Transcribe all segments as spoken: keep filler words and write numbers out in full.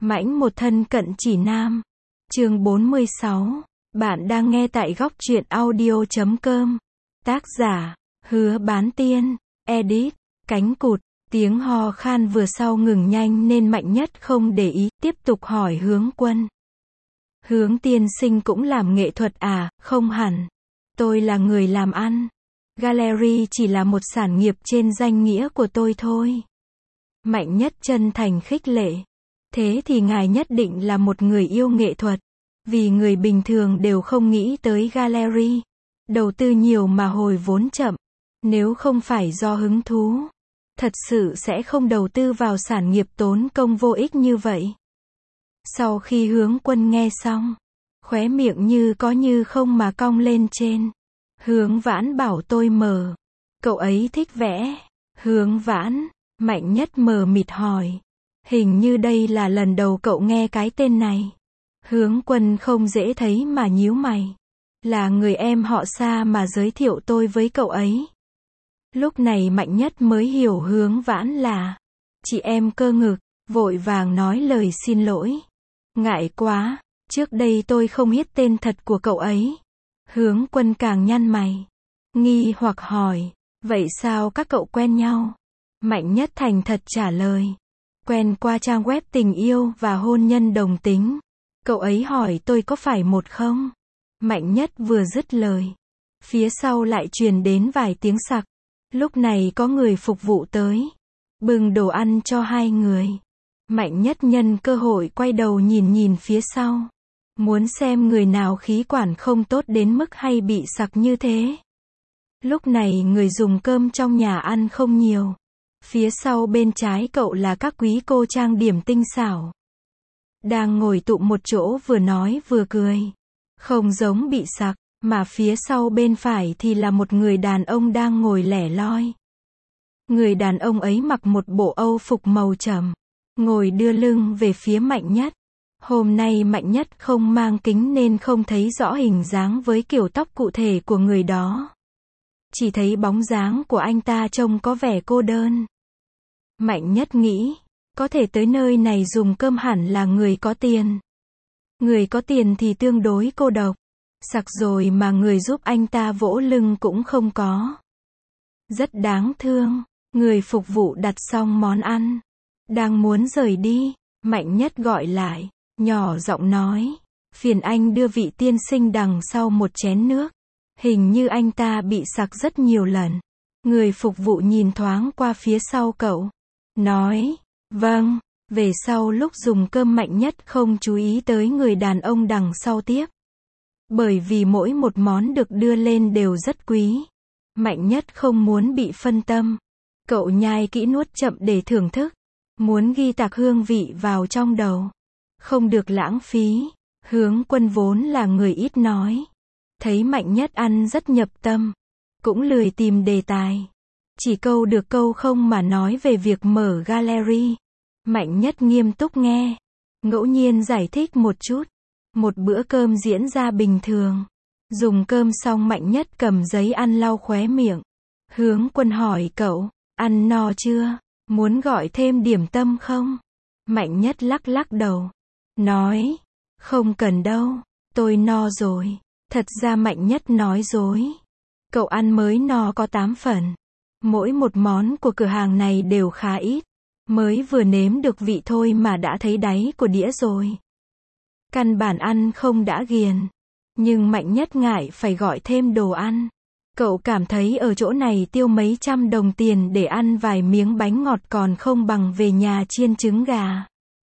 Mãnh một thân cận chỉ nam. Chương bốn mươi sáu. Bạn đang nghe tại góc truyện audio chấm com. Tác giả, Hứa Bán Tiên. Edit, Cánh Cụt. Tiếng ho khan vừa sau ngừng nhanh nên Mạnh Nhất không để ý, tiếp tục hỏi Hướng Quân. Hướng tiên sinh cũng làm nghệ thuật à? Không hẳn. Tôi là người làm ăn. Gallery chỉ là một sản nghiệp trên danh nghĩa của tôi thôi. Mạnh Nhất chân thành khích lệ. Thế thì ngài nhất định là một người yêu nghệ thuật. Vì người bình thường đều không nghĩ tới gallery. Đầu tư nhiều mà hồi vốn chậm. Nếu không phải do hứng thú, thật sự sẽ không đầu tư vào sản nghiệp tốn công vô ích như vậy. Sau khi Hướng Quân nghe xong, khóe miệng như có như không mà cong lên trên. Hướng Vãn bảo tôi mờ. Cậu ấy thích vẽ. Hướng Vãn. Mạnh Nhất mờ mịt hỏi. Hình như đây là lần đầu cậu nghe cái tên này. Hướng Quân không dễ thấy mà nhíu mày. Là người em họ xa mà giới thiệu tôi với cậu ấy. Lúc này Mạnh Nhất mới hiểu Hướng Vãn là chị em cơ ngực, vội vàng nói lời xin lỗi. Ngại quá, trước đây tôi không biết tên thật của cậu ấy. Hướng Quân càng nhăn mày, nghi hoặc hỏi, vậy sao các cậu quen nhau? Mạnh Nhất thành thật trả lời, quen qua trang web tình yêu và hôn nhân đồng tính. Cậu ấy hỏi tôi có phải một không? Mạnh Nhất vừa dứt lời, phía sau lại truyền đến vài tiếng sặc. Lúc này có người phục vụ tới, bưng đồ ăn cho hai người. Mạnh Nhất nhân cơ hội quay đầu nhìn nhìn phía sau, muốn xem người nào khí quản không tốt đến mức hay bị sặc như thế. Lúc này người dùng cơm trong nhà ăn không nhiều. Phía sau bên trái cậu là các quý cô trang điểm tinh xảo, đang ngồi tụm một chỗ vừa nói vừa cười. Không giống bị sặc, mà phía sau bên phải thì là một người đàn ông đang ngồi lẻ loi. Người đàn ông ấy mặc một bộ âu phục màu trầm, ngồi đưa lưng về phía Mạnh Nhất. Hôm nay Mạnh Nhất không mang kính nên không thấy rõ hình dáng với kiểu tóc cụ thể của người đó. Chỉ thấy bóng dáng của anh ta trông có vẻ cô đơn. Mạnh Nhất nghĩ, có thể tới nơi này dùng cơm hẳn là người có tiền. Người có tiền thì tương đối cô độc. Sặc rồi mà người giúp anh ta vỗ lưng cũng không có. Rất đáng thương. Người phục vụ đặt xong món ăn, đang muốn rời đi, Mạnh Nhất gọi lại, nhỏ giọng nói, phiền anh đưa vị tiên sinh đằng sau một chén nước. Hình như anh ta bị sặc rất nhiều lần. Người phục vụ nhìn thoáng qua phía sau cậu, nói, vâng. Về sau lúc dùng cơm Mạnh Nhất không chú ý tới người đàn ông đằng sau tiếp. Bởi vì mỗi một món được đưa lên đều rất quý. Mạnh Nhất không muốn bị phân tâm. Cậu nhai kỹ nuốt chậm để thưởng thức. Muốn ghi tạc hương vị vào trong đầu. Không được lãng phí. Hướng Quân vốn là người ít nói. Thấy Mạnh Nhất ăn rất nhập tâm. Cũng lười tìm đề tài. Chỉ câu được câu không mà nói về việc mở gallery. Mạnh Nhất nghiêm túc nghe. Ngẫu nhiên giải thích một chút. Một bữa cơm diễn ra bình thường. Dùng cơm xong Mạnh Nhất cầm giấy ăn lau khóe miệng. Hướng Quân hỏi cậu, ăn no chưa? Muốn gọi thêm điểm tâm không? Mạnh Nhất lắc lắc đầu. Nói, không cần đâu, tôi no rồi. Thật ra Mạnh Nhất nói dối. Cậu ăn mới no có tám phần. Mỗi một món của cửa hàng này đều khá ít. Mới vừa nếm được vị thôi mà đã thấy đáy của đĩa rồi. Căn bản ăn không đã ghiền. Nhưng Mạnh Nhất ngại phải gọi thêm đồ ăn. Cậu cảm thấy ở chỗ này tiêu mấy trăm đồng tiền để ăn vài miếng bánh ngọt còn không bằng về nhà chiên trứng gà.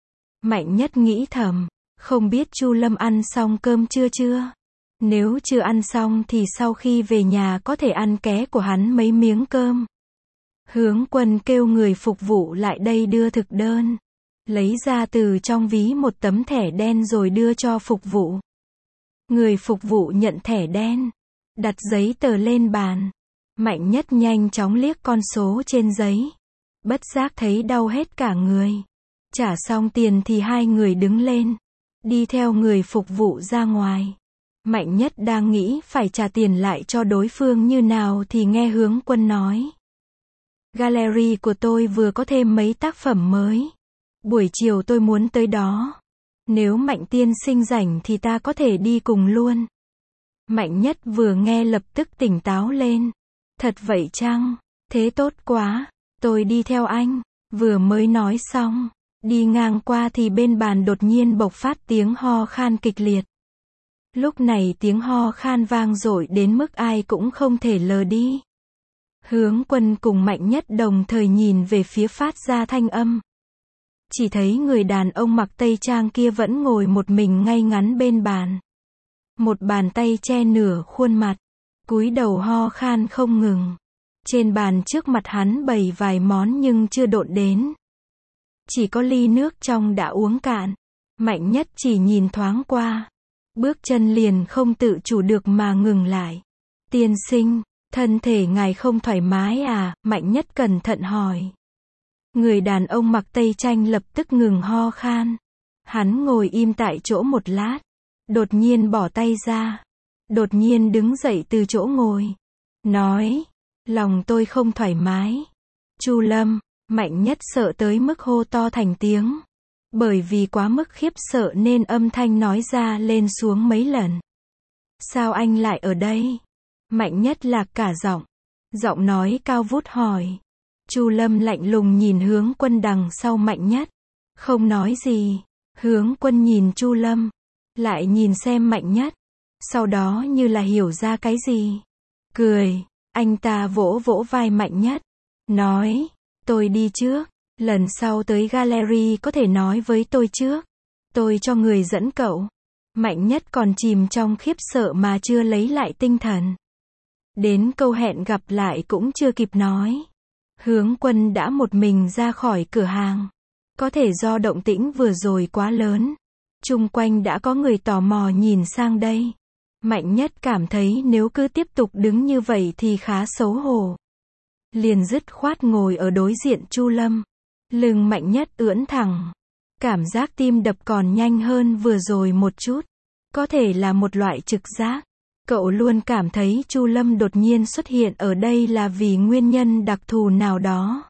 Mạnh Nhất nghĩ thầm, không biết Chu Lâm ăn xong cơm chưa chưa? Nếu chưa ăn xong thì sau khi về nhà có thể ăn ké của hắn mấy miếng cơm. Hướng Quân kêu người phục vụ lại đây đưa thực đơn. Lấy ra từ trong ví một tấm thẻ đen rồi đưa cho phục vụ. Người phục vụ nhận thẻ đen, đặt giấy tờ lên bàn. Mạnh Nhất nhanh chóng liếc con số trên giấy. Bất giác thấy đau hết cả người. Trả xong tiền thì hai người đứng lên, đi theo người phục vụ ra ngoài. Mạnh Nhất đang nghĩ phải trả tiền lại cho đối phương như nào thì nghe Hướng Quân nói. Gallery của tôi vừa có thêm mấy tác phẩm mới. Buổi chiều tôi muốn tới đó. Nếu Mạnh tiên sinh rảnh thì ta có thể đi cùng luôn. Mạnh Nhất vừa nghe lập tức tỉnh táo lên. Thật vậy chăng? Thế tốt quá. Tôi đi theo anh. Vừa mới nói xong, đi ngang qua thì bên bàn đột nhiên bộc phát tiếng ho khan kịch liệt. Lúc này tiếng ho khan vang dội đến mức ai cũng không thể lờ đi. Hướng Quân cùng Mạnh Nhất đồng thời nhìn về phía phát ra thanh âm. Chỉ thấy người đàn ông mặc tây trang kia vẫn ngồi một mình ngay ngắn bên bàn. Một bàn tay che nửa khuôn mặt, cúi đầu ho khan không ngừng. Trên bàn trước mặt hắn bày vài món nhưng chưa độn đến. Chỉ có ly nước trong đã uống cạn. Mạnh Nhất chỉ nhìn thoáng qua. Bước chân liền không tự chủ được mà ngừng lại. Tiên sinh, thân thể ngài không thoải mái à? Mạnh Nhất cẩn thận hỏi. Người đàn ông mặc tây trang lập tức ngừng ho khan. Hắn ngồi im tại chỗ một lát. Đột nhiên bỏ tay ra. Đột nhiên đứng dậy từ chỗ ngồi. Nói, lòng tôi không thoải mái. Chu Lâm, Mạnh Nhất sợ tới mức hô to thành tiếng. Bởi vì quá mức khiếp sợ nên âm thanh nói ra lên xuống mấy lần. Sao anh lại ở đây? Mạnh Nhất lạc cả giọng. Giọng nói cao vút hỏi. Chu Lâm lạnh lùng nhìn Hướng Quân đằng sau Mạnh Nhất. Không nói gì. Hướng Quân nhìn Chu Lâm. Lại nhìn xem Mạnh Nhất. Sau đó như là hiểu ra cái gì. Cười. Anh ta vỗ vỗ vai Mạnh Nhất. Nói. Tôi đi trước. Lần sau tới gallery có thể nói với tôi trước. Tôi cho người dẫn cậu. Mạnh Nhất còn chìm trong khiếp sợ mà chưa lấy lại tinh thần. Đến câu hẹn gặp lại cũng chưa kịp nói. Hướng Quân đã một mình ra khỏi cửa hàng. Có thể do động tĩnh vừa rồi quá lớn. Chung quanh đã có người tò mò nhìn sang đây. Mạnh Nhất cảm thấy nếu cứ tiếp tục đứng như vậy thì khá xấu hổ. Liền dứt khoát ngồi ở đối diện Chu Lâm. Lưng Mạnh Nhất ưỡn thẳng. Cảm giác tim đập còn nhanh hơn vừa rồi một chút. Có thể là một loại trực giác. Cậu luôn cảm thấy Chu Lâm đột nhiên xuất hiện ở đây là vì nguyên nhân đặc thù nào đó.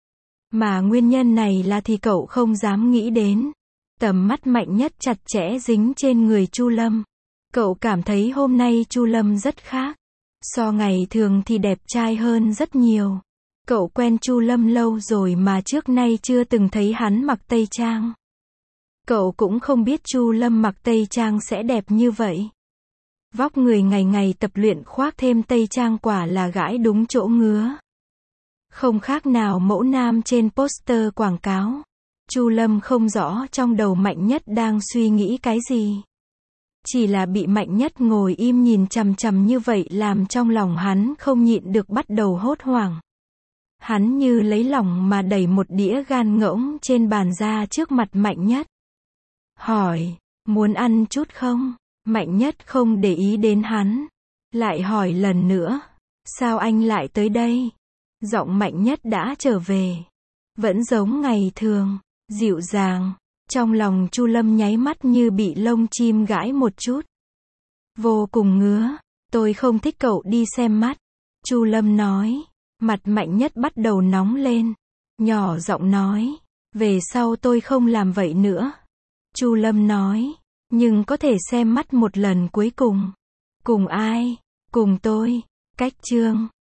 Mà nguyên nhân này là thì cậu không dám nghĩ đến. Tầm mắt Mạnh Nhất chặt chẽ dính trên người Chu Lâm. Cậu cảm thấy hôm nay Chu Lâm rất khác. So ngày thường thì đẹp trai hơn rất nhiều. Cậu quen Chu Lâm lâu rồi mà trước nay chưa từng thấy hắn mặc tây trang. Cậu cũng không biết Chu Lâm mặc tây trang sẽ đẹp như vậy. Vóc người ngày ngày tập luyện khoác thêm tây trang quả là gãi đúng chỗ ngứa. Không khác nào mẫu nam trên poster quảng cáo. Chu Lâm không rõ trong đầu Mạnh Nhất đang suy nghĩ cái gì. Chỉ là bị Mạnh Nhất ngồi im nhìn chằm chằm như vậy làm trong lòng hắn không nhịn được bắt đầu hốt hoảng. Hắn như lấy lòng mà đẩy một đĩa gan ngỗng trên bàn ra trước mặt Mạnh Nhất. Hỏi, muốn ăn chút không? Mạnh Nhất không để ý đến hắn. Lại hỏi lần nữa, sao anh lại tới đây? Giọng Mạnh Nhất đã trở về. Vẫn giống ngày thường, dịu dàng. Trong lòng Chu Lâm nháy mắt như bị lông chim gãi một chút. Vô cùng ngứa. Tôi không thích cậu đi xem mắt. Chu Lâm nói. Mặt Mạnh Nhất bắt đầu nóng lên. Nhỏ giọng nói. Về sau tôi không làm vậy nữa. Chu Lâm nói. Nhưng có thể xem mắt một lần cuối cùng. Cùng ai? Cùng tôi. Cách chương.